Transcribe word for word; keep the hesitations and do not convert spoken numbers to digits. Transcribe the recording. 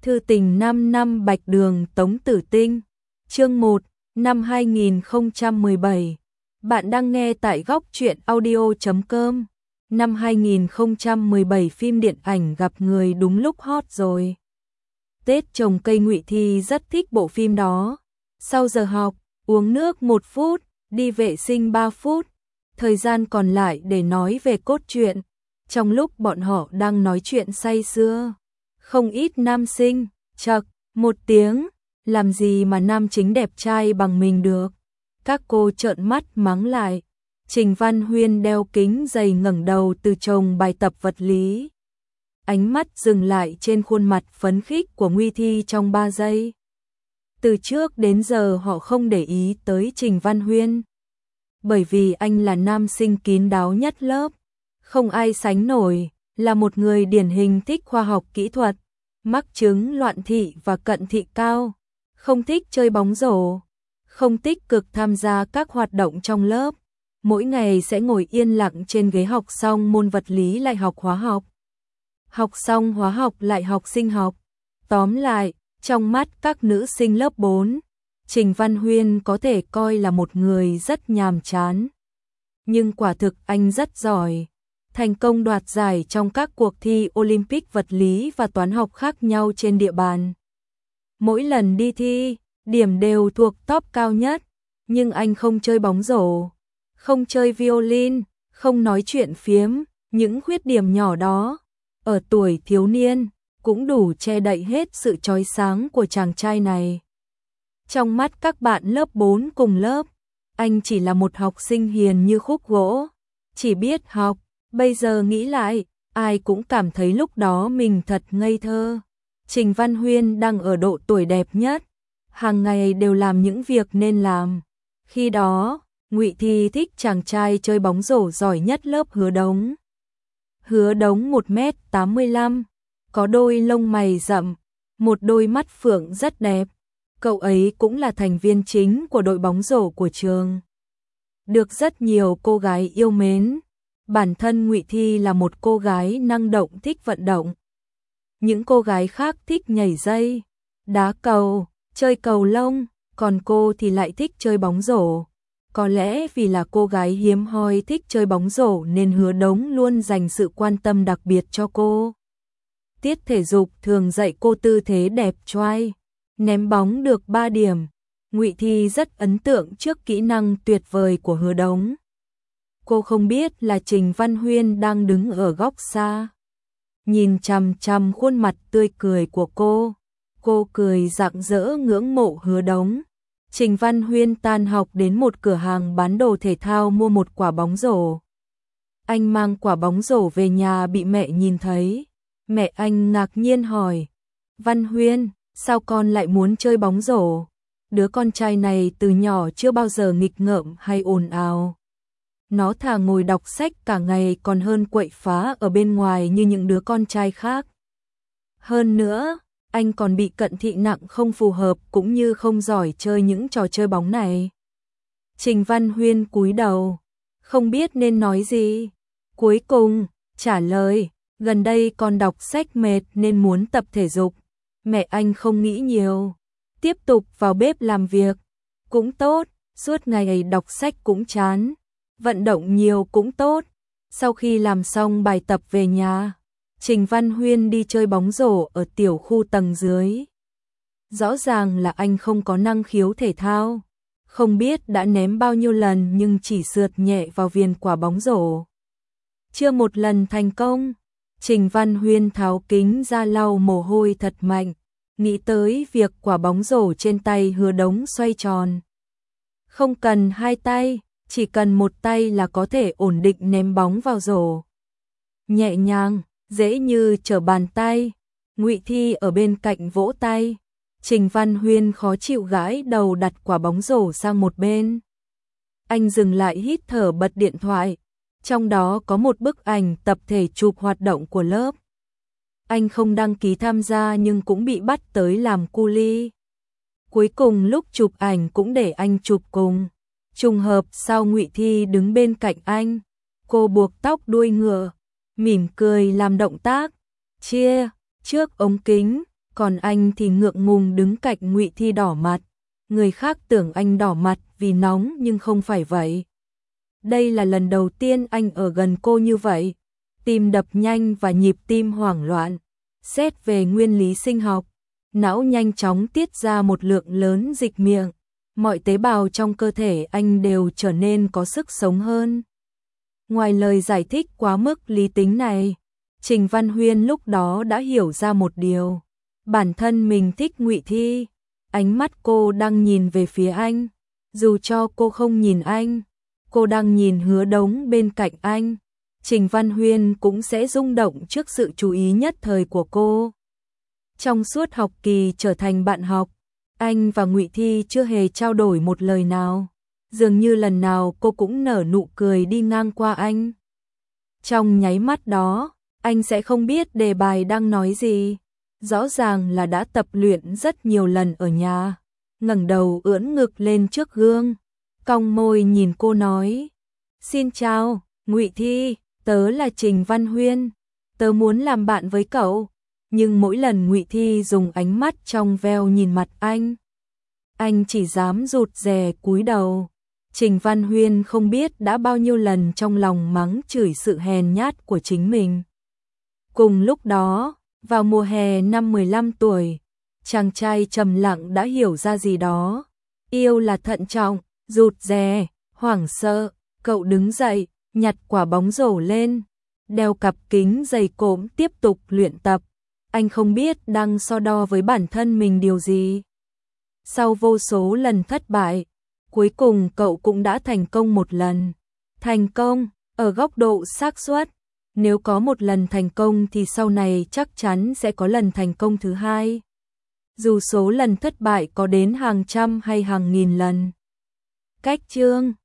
Thư tình năm năm Bạch Đường Tống Tử Tinh. Chương một, năm hai nghìn không trăm mười bảy. Bạn đang nghe tại góc truyện audio chấm com. Năm hai nghìn không trăm mười bảy phim điện ảnh gặp người đúng lúc hot rồi. Tết trồng cây Ngụy Thi rất thích bộ phim đó. Sau giờ học, uống nước một phút, đi vệ sinh ba phút. Thời gian còn lại để nói về cốt truyện. Trong lúc bọn họ đang nói chuyện say sưa, không ít nam sinh chậc một tiếng, làm gì mà nam chính đẹp trai bằng mình được. Các cô trợn mắt mắng lại. Trình Văn Huyên đeo kính dày ngẩng đầu từ chồng bài tập vật lý. Ánh mắt dừng lại trên khuôn mặt phấn khích của Ngụy Thi trong ba giây. Từ trước đến giờ họ không để ý tới Trình Văn Huyên, bởi vì anh là nam sinh kín đáo nhất lớp, không ai sánh nổi, là một người điển hình thích khoa học kỹ thuật, mắc chứng loạn thị và cận thị cao, không thích chơi bóng rổ, không tích cực tham gia các hoạt động trong lớp, mỗi ngày sẽ ngồi yên lặng trên ghế học xong môn vật lý lại học hóa học, học xong hóa học lại học sinh học. Tóm lại, trong mắt các nữ sinh lớp bốn, Trình Văn Huyên có thể coi là một người rất nhàm chán. Nhưng quả thực anh rất giỏi, thành công đoạt giải trong các cuộc thi Olympic vật lý và toán học khác nhau trên địa bàn. Mỗi lần đi thi, điểm đều thuộc top cao nhất, nhưng anh không chơi bóng rổ, không chơi violin, không nói chuyện phiếm, những khuyết điểm nhỏ đó, ở tuổi thiếu niên, cũng đủ che đậy hết sự chói sáng của chàng trai này. Trong mắt các bạn lớp bốn cùng lớp, anh chỉ là một học sinh hiền như khúc gỗ, chỉ biết học. Bây giờ nghĩ lại, ai cũng cảm thấy lúc đó mình thật ngây thơ. Trình Văn Huyên đang ở độ tuổi đẹp nhất, hàng ngày đều làm những việc nên làm. Khi đó, Ngụy Thi thích chàng trai chơi bóng rổ giỏi nhất lớp Hứa Đống. Hứa Đống một mét tám mươi lăm, có đôi lông mày rậm, một đôi mắt phượng rất đẹp. Cậu ấy cũng là thành viên chính của đội bóng rổ của trường, được rất nhiều cô gái yêu mến. Bản thân Ngụy Thi là một cô gái năng động thích vận động. Những cô gái khác thích nhảy dây, đá cầu, chơi cầu lông, còn cô thì lại thích chơi bóng rổ. Có lẽ vì là cô gái hiếm hoi thích chơi bóng rổ nên Hứa Đống luôn dành sự quan tâm đặc biệt cho cô. Tiết thể dục thường dạy cô tư thế đẹp trai, ném bóng được ba điểm. Ngụy Thi rất ấn tượng trước kỹ năng tuyệt vời của Hứa Đống. Cô không biết là Trình Văn Huyên đang đứng ở góc xa, nhìn chằm chằm khuôn mặt tươi cười của cô. Cô cười rạng rỡ ngưỡng mộ Hứa Đống. Trình Văn Huyên tan học đến một cửa hàng bán đồ thể thao mua một quả bóng rổ. Anh mang quả bóng rổ về nhà bị mẹ nhìn thấy. Mẹ anh ngạc nhiên hỏi, Văn Huyên, sao con lại muốn chơi bóng rổ? Đứa con trai này từ nhỏ chưa bao giờ nghịch ngợm hay ồn ào. Nó thà ngồi đọc sách cả ngày còn hơn quậy phá ở bên ngoài như những đứa con trai khác. Hơn nữa, anh còn bị cận thị nặng không phù hợp cũng như không giỏi chơi những trò chơi bóng này. Trình Văn Huyên cúi đầu, không biết nên nói gì. Cuối cùng, trả lời, gần đây con đọc sách mệt nên muốn tập thể dục. Mẹ anh không nghĩ nhiều, tiếp tục vào bếp làm việc. Cũng tốt, suốt ngày đọc sách cũng chán. Vận động nhiều cũng tốt. Sau khi làm xong bài tập về nhà, Trình Văn Huyên đi chơi bóng rổ ở tiểu khu tầng dưới. Rõ ràng là anh không có năng khiếu thể thao, không biết đã ném bao nhiêu lần nhưng chỉ sượt nhẹ vào viền quả bóng rổ. Chưa một lần thành công. Trình Văn Huyên tháo kính ra lau mồ hôi thật mạnh, nghĩ tới việc quả bóng rổ trên tay Hứa Đống xoay tròn. Không cần hai tay, chỉ cần một tay là có thể ổn định ném bóng vào rổ. Nhẹ nhàng, dễ như trở bàn tay. Ngụy Thi ở bên cạnh vỗ tay. Trình Văn Huyên khó chịu gãi đầu đặt quả bóng rổ sang một bên. Anh dừng lại hít thở bật điện thoại. Trong đó có một bức ảnh tập thể chụp hoạt động của lớp. Anh không đăng ký tham gia nhưng cũng bị bắt tới làm cu li. Cuối cùng lúc chụp ảnh cũng để anh chụp cùng. Trùng hợp sau Ngụy Thi đứng bên cạnh anh, cô buộc tóc đuôi ngựa, mỉm cười làm động tác chia trước ống kính, còn anh thì ngượng ngùng đứng cạnh Ngụy Thi đỏ mặt. Người khác tưởng anh đỏ mặt vì nóng nhưng không phải vậy. Đây là lần đầu tiên anh ở gần cô như vậy. Tim đập nhanh và nhịp tim hoảng loạn. Xét về nguyên lý sinh học, não nhanh chóng tiết ra một lượng lớn dịch miệng. Mọi tế bào trong cơ thể anh đều trở nên có sức sống hơn. Ngoài lời giải thích quá mức lý tính này, Trình Văn Huyên lúc đó đã hiểu ra một điều. Bản thân mình thích Ngụy Thi. Ánh mắt cô đang nhìn về phía anh. Dù cho cô không nhìn anh, cô đang nhìn Hứa Đống bên cạnh anh. Trình Văn Huyên cũng sẽ rung động trước sự chú ý nhất thời của cô. Trong suốt học kỳ trở thành bạn học, anh và Ngụy Thi chưa hề trao đổi một lời nào. Dường như lần nào cô cũng nở nụ cười đi ngang qua anh. Trong nháy mắt đó, anh sẽ không biết đề bài đang nói gì. Rõ ràng là đã tập luyện rất nhiều lần ở nhà. Ngẩng đầu ưỡn ngực lên trước gương, cong môi nhìn cô nói: "Xin chào, Ngụy Thi, tớ là Trình Văn Huyên, tớ muốn làm bạn với cậu." Nhưng mỗi lần Ngụy Thi dùng ánh mắt trong veo nhìn mặt anh, anh chỉ dám rụt rè cúi đầu. Trình Văn Huyên không biết đã bao nhiêu lần trong lòng mắng chửi sự hèn nhát của chính mình. Cùng lúc đó, vào mùa hè năm mười lăm tuổi, chàng trai trầm lặng đã hiểu ra gì đó. Yêu là thận trọng, rụt rè, hoảng sợ. Cậu đứng dậy, nhặt quả bóng rổ lên, đeo cặp kính dày cộm tiếp tục luyện tập. Anh không biết đang so đo với bản thân mình điều gì. Sau vô số lần thất bại, cuối cùng cậu cũng đã thành công một lần. Thành công, ở góc độ xác suất, nếu có một lần thành công thì sau này chắc chắn sẽ có lần thành công thứ hai. Dù số lần thất bại có đến hàng trăm hay hàng nghìn lần. Cách chương